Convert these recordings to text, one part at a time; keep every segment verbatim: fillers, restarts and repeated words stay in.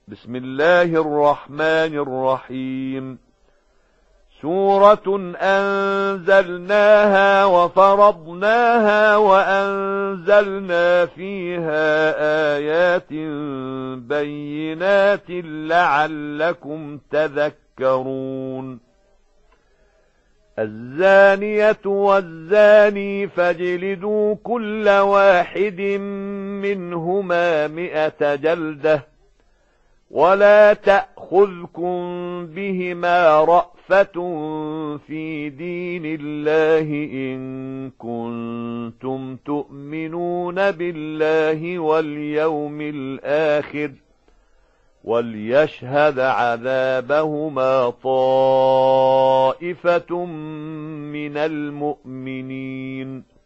بسم الله الرحمن الرحيم. سورة أنزلناها وفرضناها وأنزلنا فيها آيات بينات لعلكم تذكرون. الزانية والزاني فاجلدوا كل واحد منهما مئة جلدة ولا تأخذكم بهما رأفة في دين الله إن كنتم تؤمنون بالله واليوم الآخر وليشهد عذابهما طائفة من المؤمنين.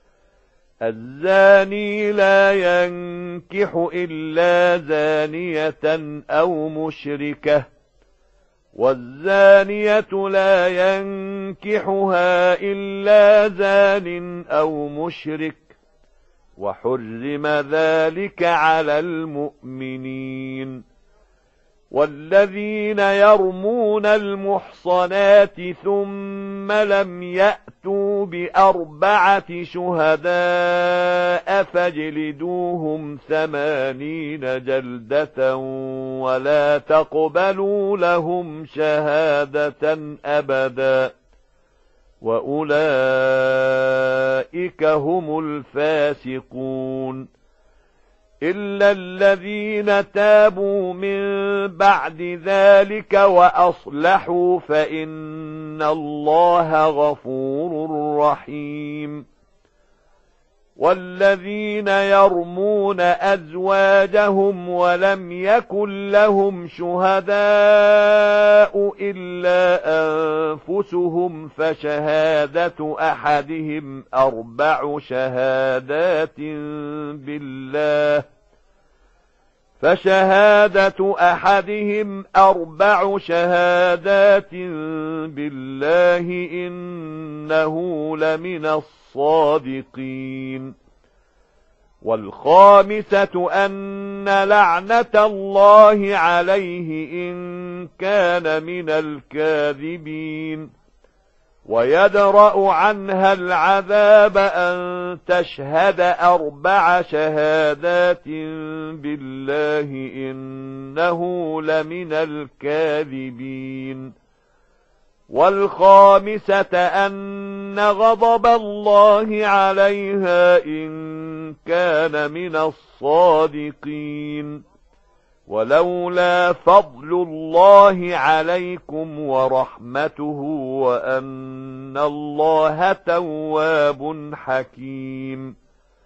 الزاني لا ينكح إلا زانية أو مشركة والزانية لا ينكحها إلا زان أو مشرك وحرم ذلك على المؤمنين. والذين يرمون المحصنات ثم لم يأتوا بأربعة شهداء فاجلدوهم ثمانين جلدة ولا تقبلوا لهم شهادة أبدا وأولئك هم الفاسقون. إلا الذين تابوا من بعد ذلك وأصلحوا فإن الله غفور رحيم. والذين يرمون أزواجهم ولم يكن لهم شهداء إلا أنفسهم فشهادة أحدهم أربع شهادات بالله فشهادة أحدهم أربع شهادات بالله إنه لمن الصادقين. والخامسة أن لعنة الله عليه إن كان من الكاذبين. ويدرأ عنها العذاب أن تشهد أربع شهادات بالله إنه لمن الكاذبين. والخامسة أن غضب الله عليها إن كان من الصادقين. ولولا فضل الله عليكم ورحمته وأن الله تواب حكيم.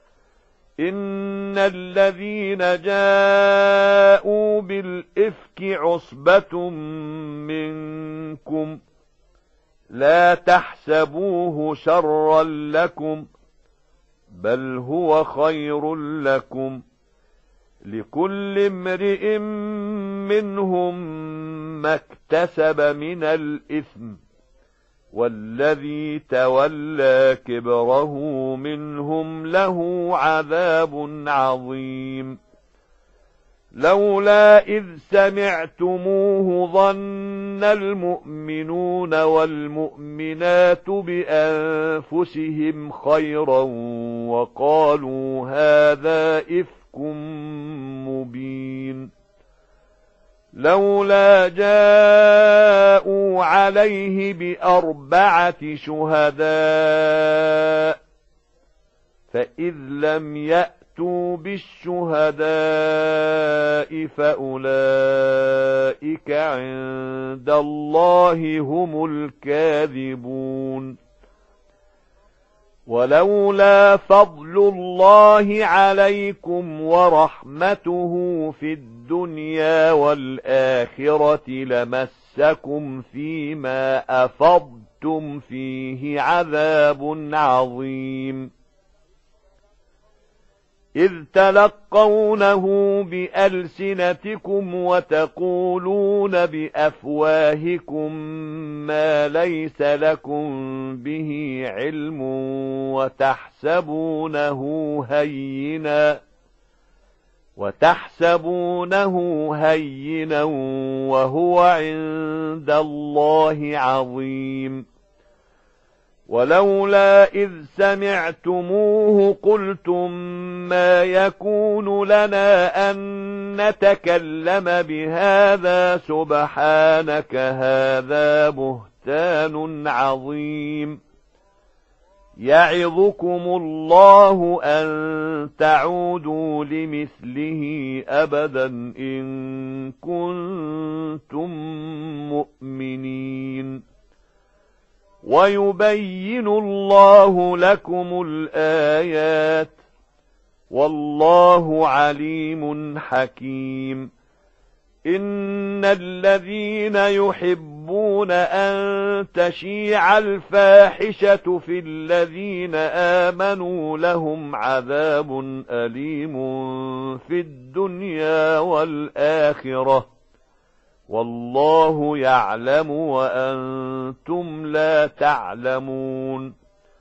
إن الذين جاءوا بالإفك عصبة منكم لا تحسبوه شرا لكم بل هو خير لكم لكل امرئ منهم ما اكتسب من الإثم والذي تولى كبره منهم له عذاب عظيم. لولا إذ سمعتموه ظن المؤمنون والمؤمنات بأنفسهم خيرا وقالوا هذا إفك مبين. لولا جاءوا عليه بأربعة شهداء فإذ لم يأتوا بالشهداء فأولئك عند الله هم الكاذبون. ولولا فضل الله عليكم ورحمته في الدنيا والآخرة لمسكم فيما أفضتم فيه عذاب عظيم. إذ تلقونه بألسنتكم وتقولون بأفواهكم ما ليس لكم به علم وتحسبونه هينا وتحسبونه هينا وهو عند الله عظيم. ولولا إذ سمعتموه قلتم ما يكون لنا أن نتكلم بهذا سبحانك هذا بهتان عظيم. يعظكم الله أن تعودوا لمثله أبدا إن كنتم مؤمنين. ويبين الله لكم الآيات والله عليم حكيم. إن الذين يحبون أن تشيع الفاحشة في الذين آمنوا لهم عذاب أليم في الدنيا والآخرة والله يعلم وأنتم لا تعلمون.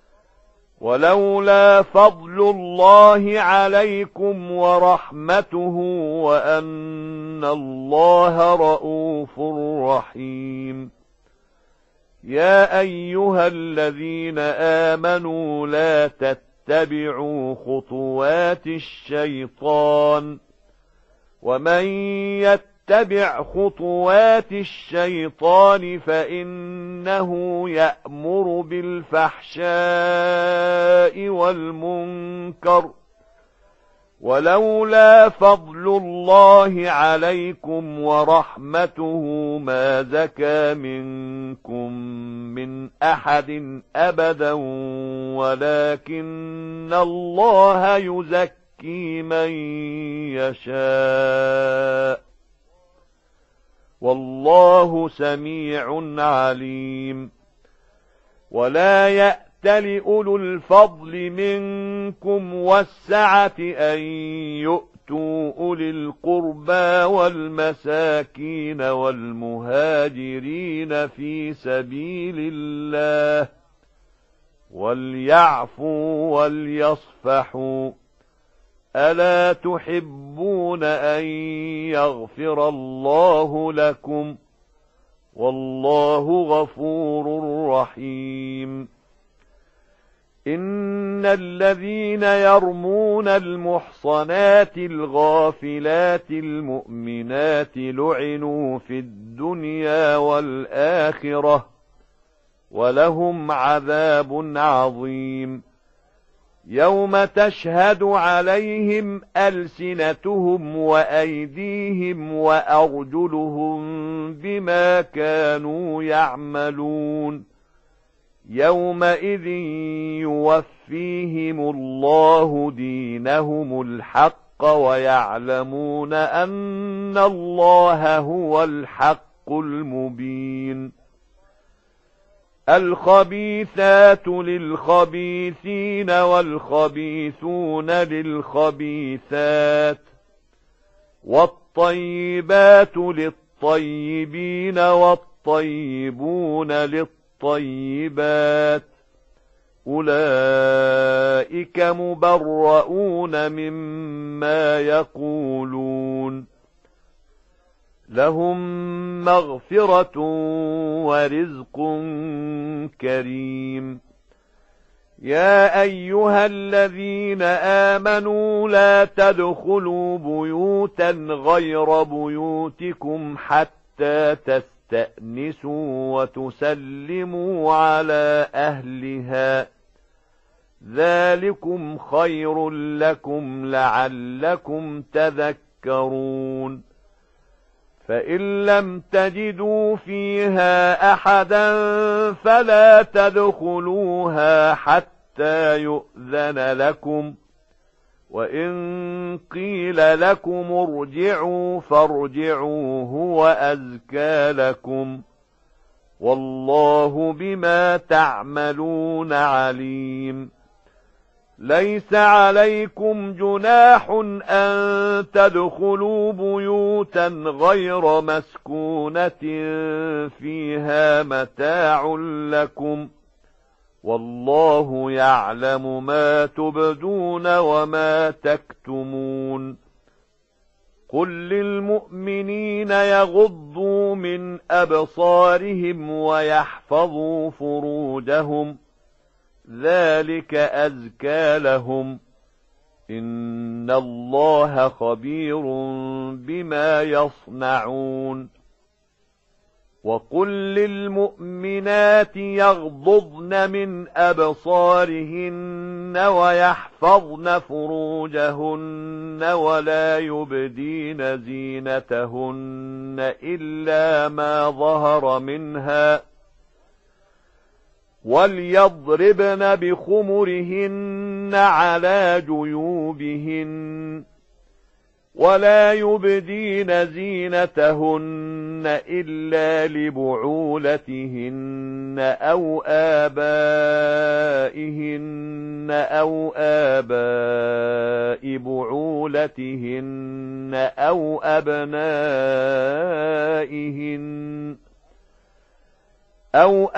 ولولا فضل الله عليكم ورحمته وأن الله رءوف رحيم. يا أيها الذين آمنوا لا تتبعوا خطوات الشيطان ومن يتبع اتبع خطوات الشيطان فإنه يأمر بالفحشاء والمنكر. ولولا فضل الله عليكم ورحمته ما زكى منكم من أحد أبدا ولكن الله يزكي من يشاء والله سميع عليم. ولا يأتل أولو الفضل منكم والسعة أن يؤتوا أولي القربى والمساكين والمهاجرين في سبيل الله وليعفوا وليصفحوا. ألا تحبون أن يغفر الله لكم والله غفور رحيم. إن الذين يرمون المحصنات الغافلات المؤمنات لعنوا في الدنيا والآخرة ولهم عذاب عظيم. يوم تشهد عليهم ألسنتهم وأيديهم وأرجلهم بما كانوا يعملون. يومئذ يوفيهم الله دينهم الحق ويعلمون أن الله هو الحق المبين. الخبيثات للخبيثين والخبيثون للخبيثات والطيبات للطيبين والطيبون للطيبات أولئك مبرؤون مما يقولون لهم مغفرة ورزق كريم. يا أيها الذين آمنوا لا تدخلوا بيوتا غير بيوتكم حتى تستأنسوا وتسلموا على أهلها ذلكم خير لكم لعلكم تذكرون. فإن لم تجدوا فيها أحدا فلا تدخلوها حتى يؤذن لكم وإن قيل لكم ارجعوا فارجعوا هو أزكى لكم والله بما تعملون عليم. ليس عليكم جناح أن تدخلوا بيوتا غير مسكونة فيها متاع لكم والله يعلم ما تبدون وما تكتمون. قل للمؤمنين يغضوا من أبصارهم ويحفظوا فروجهم ذلك أزكى لهم إن الله خبير بما يصنعون وقل للمؤمنات يغضضن من أبصارهن ويحفظن فروجهن ولا يبدين زينتهن إلا ما ظهر منها وليضربن بخمرهن على جيوبهن ولا يبدين زينتهن إلا لبعولتهن أو آبائهن أو آباء بعولتهن أو أبنائهن أو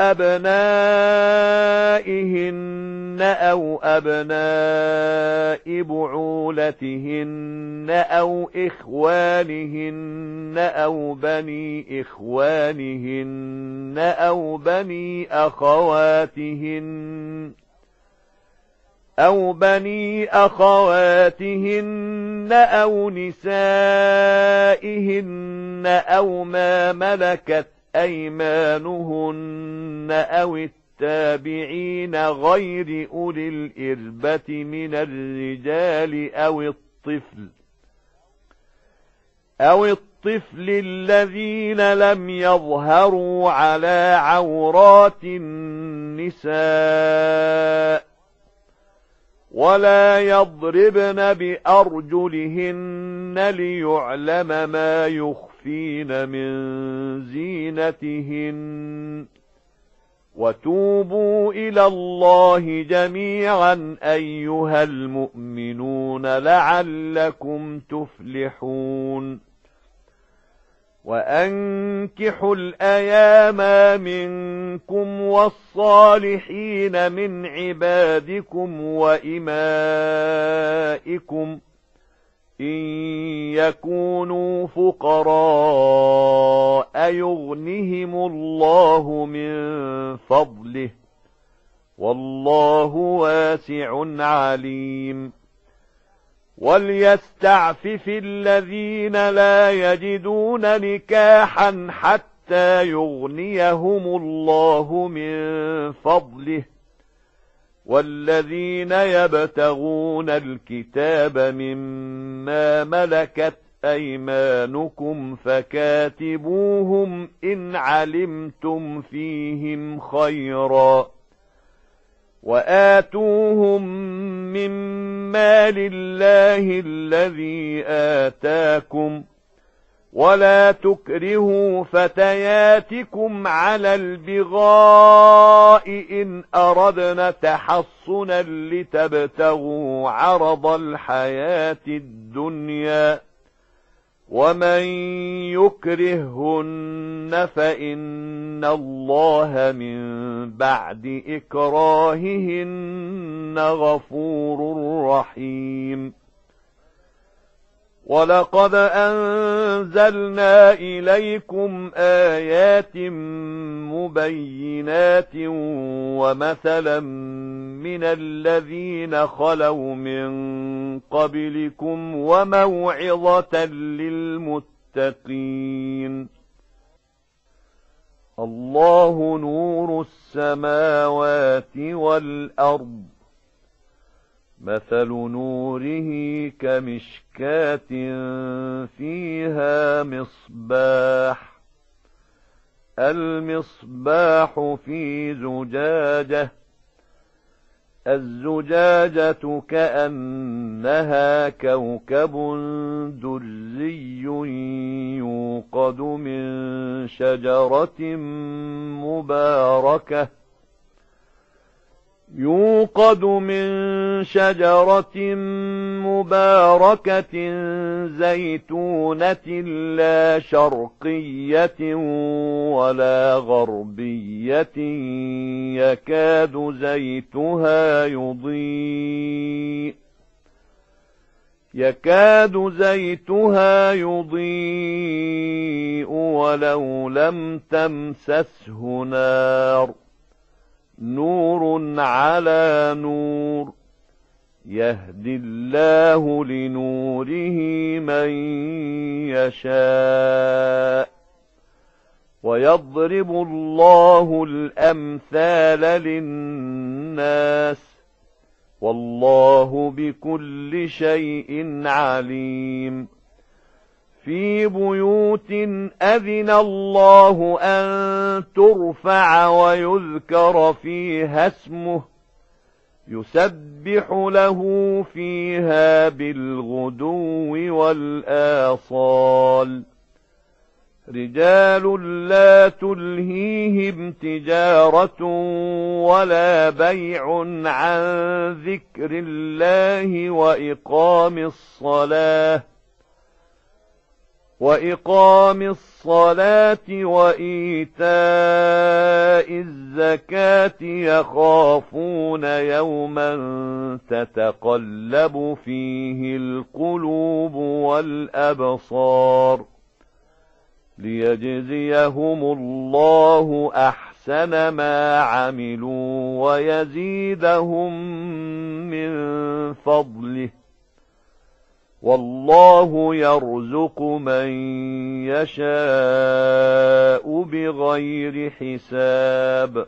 أبنائهن أو أبناء بعولتهن أو إخوانهن أو بني إخوانهن أو بني أخواتهن أو بني أخواتهن أو نسائهن أو ما ملكت أيمانهن أو التابعين غير أولي الإربة من الرجال أو الطفل أو الطفل الذين لم يظهروا على عورات النساء ولا يضربن بأرجلهن ليعلم ما يخفين من زينتهن وتوبوا إلى الله جميعا أيها المؤمنون لعلكم تفلحون وأنكحوا الأيام منكم والصالحين من عبادكم وإمائكم إن يكونوا فقراء يغنهم الله من فضله والله واسع عليم وليستعفف الذين لا يجدون نكاحا حتى يغنيهم الله من فضله والذين يبتغون الكتاب مما ملكت أيمانكم فكاتبوهم إن علمتم فيهم خيرا وآتوهم من مال الله الذي آتاكم ولا تكرهوا فتياتكم على البغاء إن أردنا تحصنا لتبتغوا عرض الحياة الدنيا ومن يكرهن فإن الله من بعد إكراههن غفور رحيم ولقد أنزلنا إليكم آيات مبينات ومثلا من الذين خلوا من قبلكم وموعظة للمتقين الله نور السماوات والأرض مثل نوره كمشكاة فيها مصباح المصباح في زجاجة الزجاجة كأنها كوكب دري يوقد من شجرة مباركة يوقد من شجرة مباركة زيتونة لا شرقية ولا غربية يكاد زيتها يضيء يكاد زيتها يضيء ولو لم تمسسه نار نور على نور يهدي الله لنوره من يشاء ويضرب الله الأمثال للناس والله بكل شيء عليم في بيوت أذن الله أن ترفع ويذكر فيها اسمه يسبح له فيها بالغدو والآصال رجال لا تلهيهم تجارة ولا بيع عن ذكر الله وإقام الصلاة وإقام الصلاة وإيتاء الزكاة يخافون يوما تتقلب فيه القلوب والأبصار ليجزيهم الله أحسن ما عملوا ويزيدهم من فضله والله يرزق من يشاء بغير حساب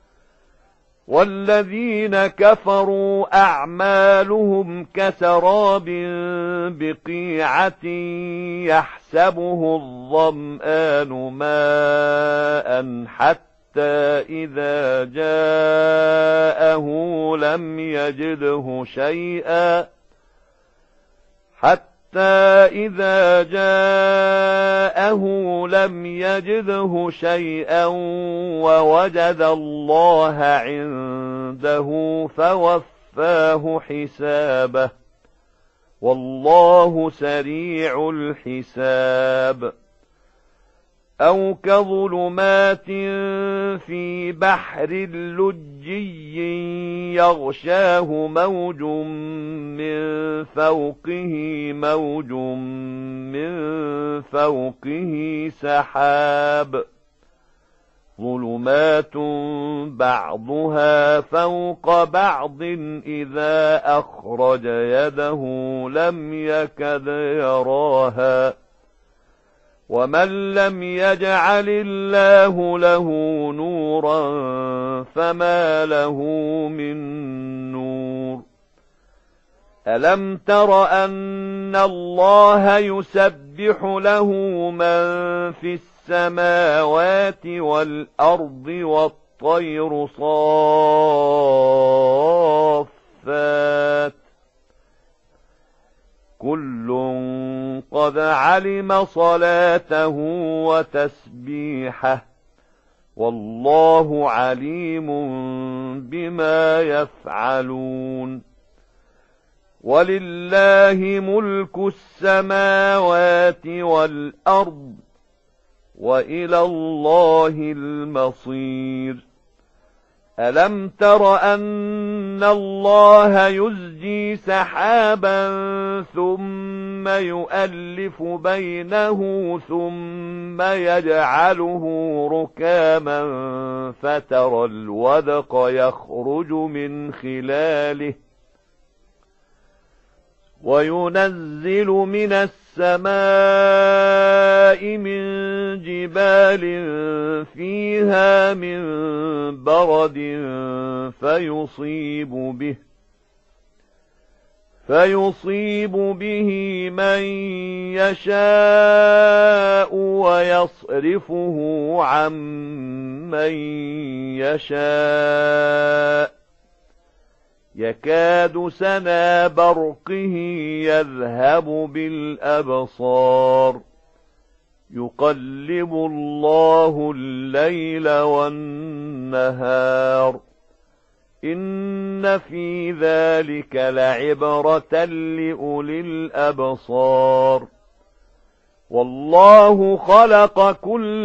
والذين كفروا أعمالهم كسراب بقيعة يحسبه الظمآن ماء حتى إذا جاءه لم يجده شيئا حتى إذا جاءه لم يجده شيئا ووجد الله عنده فوفاه حسابه والله سريع الحساب أو كظلمات في بحر لجي يغشاه موج من فوقه موج من فوقه سحاب ظلمات بعضها فوق بعض إذا أخرج يده لم يكد يراها ومن لم يجعل الله له نورا فما له من نور ألم تر أن الله يسبح له من في السماوات والأرض والطير صافات كل قد علم صلاته وتسبيحه والله عليم بما يفعلون ولله ملك السماوات والأرض وإلى الله المصير ألم تر أن الله يزجي سحابا ثم يؤلف بينه ثم يجعله ركاما فترى الودق يخرج من خلاله وينزل من السماء من جبال فيها من برد فيصيب به فيصيب به من يشاء ويصرفه عن من يشاء يكاد سنا برقه يذهب بالأبصار يقلب الله الليل والنهار إن في ذلك لعبرة لأولي الأبصار والله خلق كل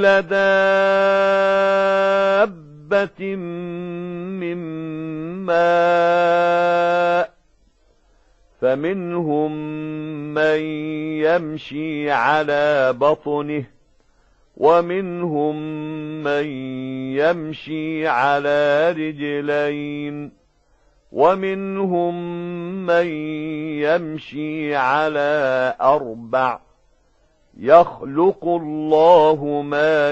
دابة من ماء فمنهم من يمشي على بطنه ومنهم من يمشي على رجلين ومنهم من يمشي على أربع يخلق الله ما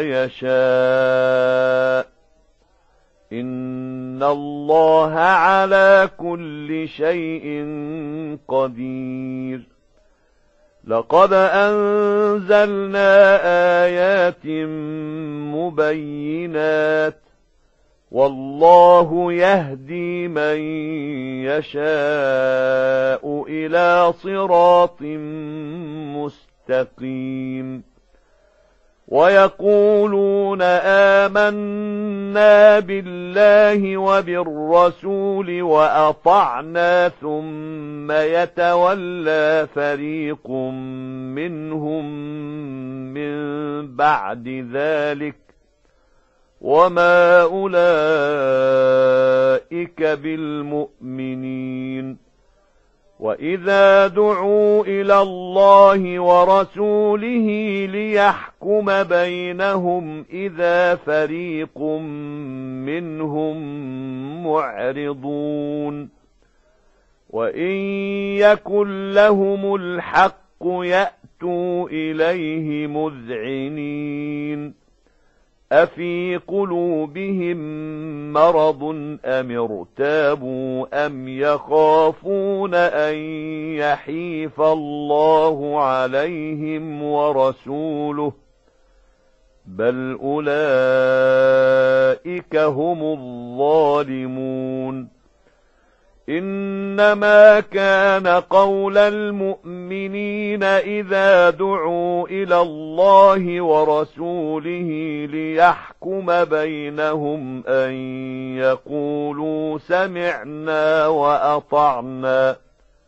يشاء إن الله على كل شيء قدير لقد أنزلنا آيات مبينات والله يهدي من يشاء إلى صراط مستقيم ويقولون آمنا بالله وبالرسول وأطعنا ثم يتولى فريق منهم من بعد ذلك وما أولئك بالمؤمنين وإذا دعوا إلى الله ورسوله ليحكم بينهم إذا فريق منهم معرضون وإن يكن لهم الحق يأتوا إليه مذعنين أفي قلوبهم مرض أم ارتابوا أم يخافون أن يحيف الله عليهم ورسوله بل أولئك هم الظالمون إنما كان قول المؤمنين إذا دعوا إلى الله ورسوله ليحكم بينهم أن يقولوا سمعنا وأطعنا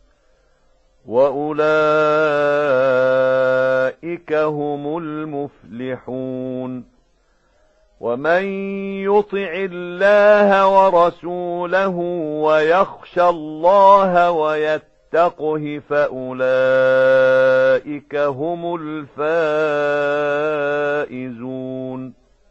وأولئك هم المفلحون ومن يطع الله ورسوله ويخشى الله ويتقه فأولئك هم الفائزون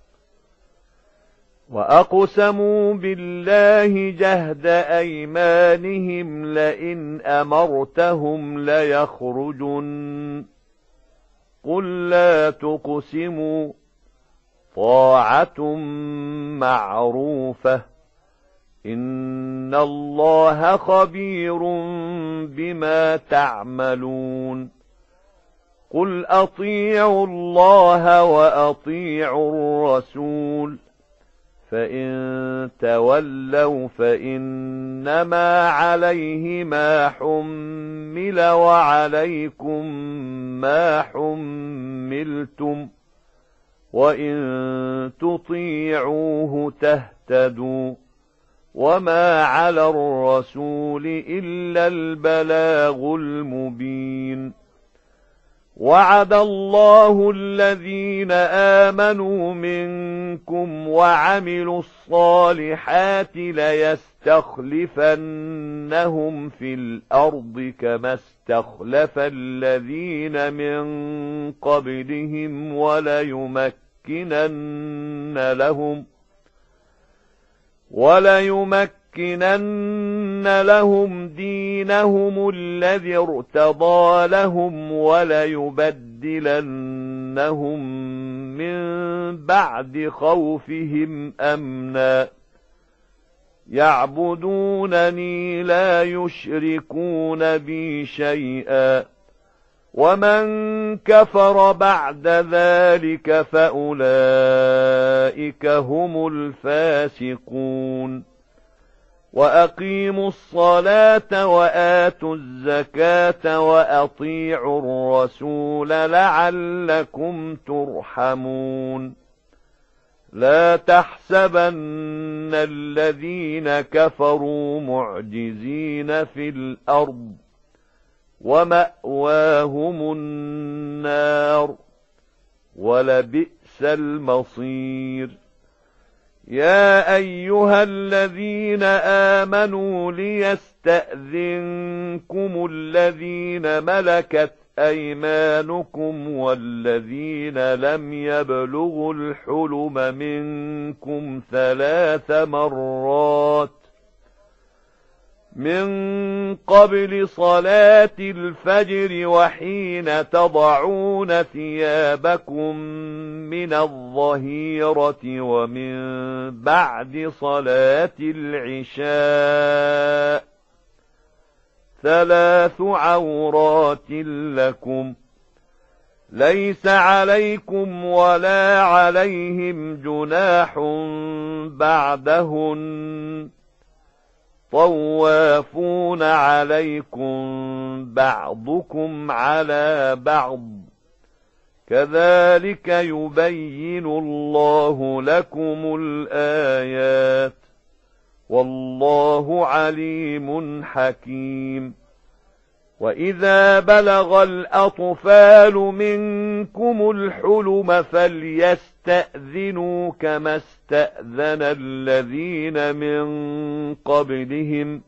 وأقسموا بالله جهد أيمانهم لئن أمرتهم ليخرجن قل لا تقسموا طاعة معروفة إن الله خبير بما تعملون قل أطيعوا الله وأطيعوا الرسول فإن تولوا فإنما عليه ما حمل وعليكم ما حملتم وإن تطيعوه تهتدوا وما على الرسول إلا البلاغ المبين وعد الله الذين آمنوا منكم وعملوا الصالحات ليستخلفنهم في الأرض كما استخلف الذين من قبلهم وليمكنن لهم وليمكنن لهم دينهم الذي ارتضى لهم وليبدلنهم من بعد خوفهم أمنا يعبدونني لا يشركون بي شيئا ومن كفر بعد ذلك فأولئك هم الفاسقون وأقيموا الصلاة وآتوا الزكاة وأطيعوا الرسول لعلكم ترحمون لا تحسبن الذين كفروا معجزين في الأرض ومأواهم النار ولبئس المصير يا أيها الذين آمنوا ليستأذنكم الذين ملكت أيمانكم والذين لم يبلغوا الحلم منكم ثلاث مرات من قبل صلاة الفجر وحين تضعون ثيابكم من الظهيرة ومن بعد صلاة العشاء ثلاث عورات لكم ليس عليكم ولا عليهم جناح بعدهن طوافون عليكم بعضكم على بعض كذلك يبين الله لكم الآيات والله عليم حكيم وإذا بلغ الأطفال منكم الحلم فليستأذنوا كما استأذن الذين من قبلهم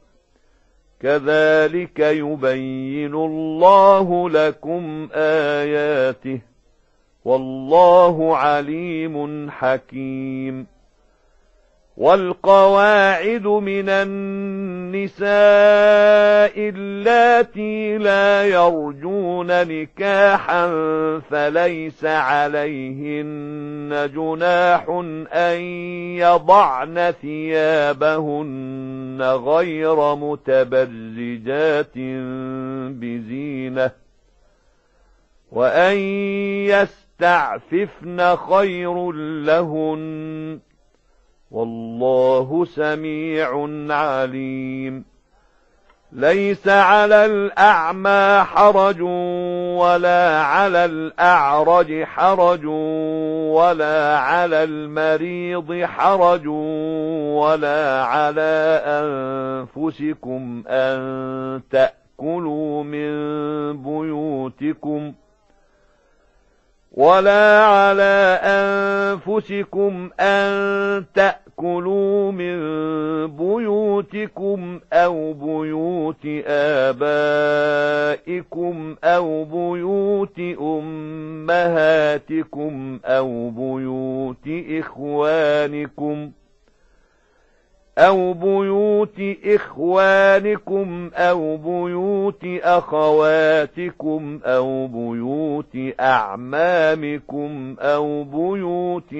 كذلك يبين الله لكم آياته والله عليم حكيم والقواعد من النساء اللاتي لا يرجون نكاحا فليس عليهن جناح أن يضعن ثيابهن غير متبرجات بزينة وأن يستعففن خير لهن والله سميع عليم ليس على الأعمى حرج ولا على الأعرج حرج ولا على المريض حرج ولا على أنفسكم أن تأكلوا من بيوتكم ولا على أنفسكم أن تأكلوا من بيوتكم أو بيوت آبائكم أو بيوت أمهاتكم أو بيوت إخوانكم أو بيوت إخوانكم أو بيوت أخواتكم أو بيوت أعمامكم أو بيوت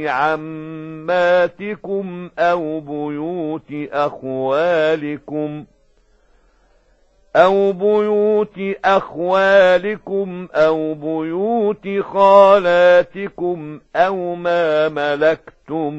عماتكم أو بيوت أخوالكم أو بيوت أخوالكم أو بيوت خالاتكم أو ما ملكتم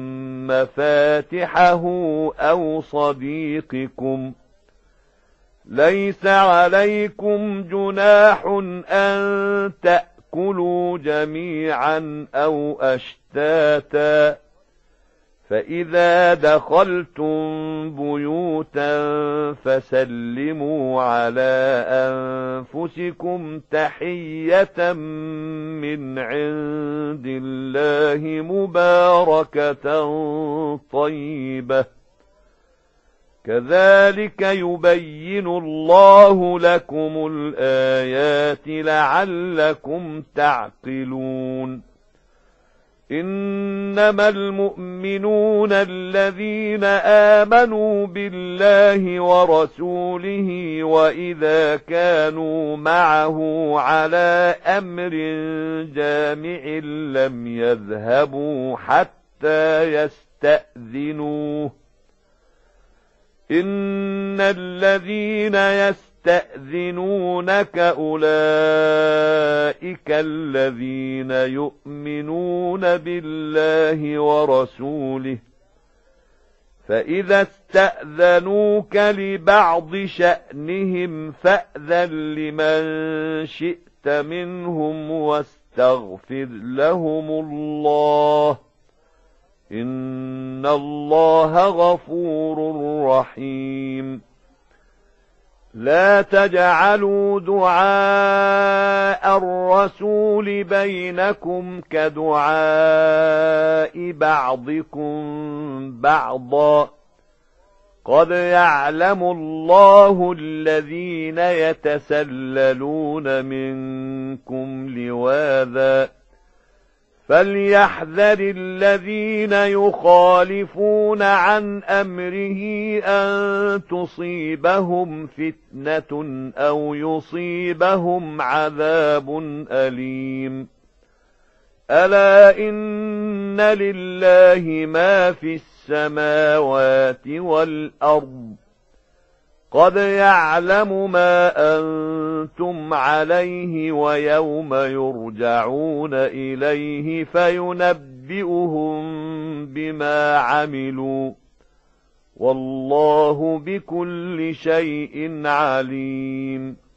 مفاتحه أو صديقكم ليس عليكم جناح أن تأكلوا جميعا أو أشتاتا فإذا دخلتم بيوتا فسلموا على أنفسكم تحية من عند الله مباركة طيبة كذلك يبين الله لكم الآيات لعلكم تعقلون إنما المؤمنون الذين آمنوا بالله ورسوله وإذا كانوا معه على أمر جامع لم يذهبوا حتى يستأذنوه إن الذين يستأذنونك أولئك الذين يؤمنون بالله ورسوله فإذا استأذنوك لبعض شأنهم فأذن لمن شئت منهم واستغفر لهم الله إن الله غفور رحيم لا تجعلوا دعاء الرسول بينكم كدعاء بعضكم بعضا قد يعلم الله الذين يتسللون منكم لواذا فليحذر الذين يخالفون عن أمره أن تصيبهم فتنة أو يصيبهم عذاب أليم ألا إن لله ما في السماوات والأرض قد يعلم ما أنتم عليه ويوم يرجعون إليه فينبئهم بما عملوا والله بكل شيء عليم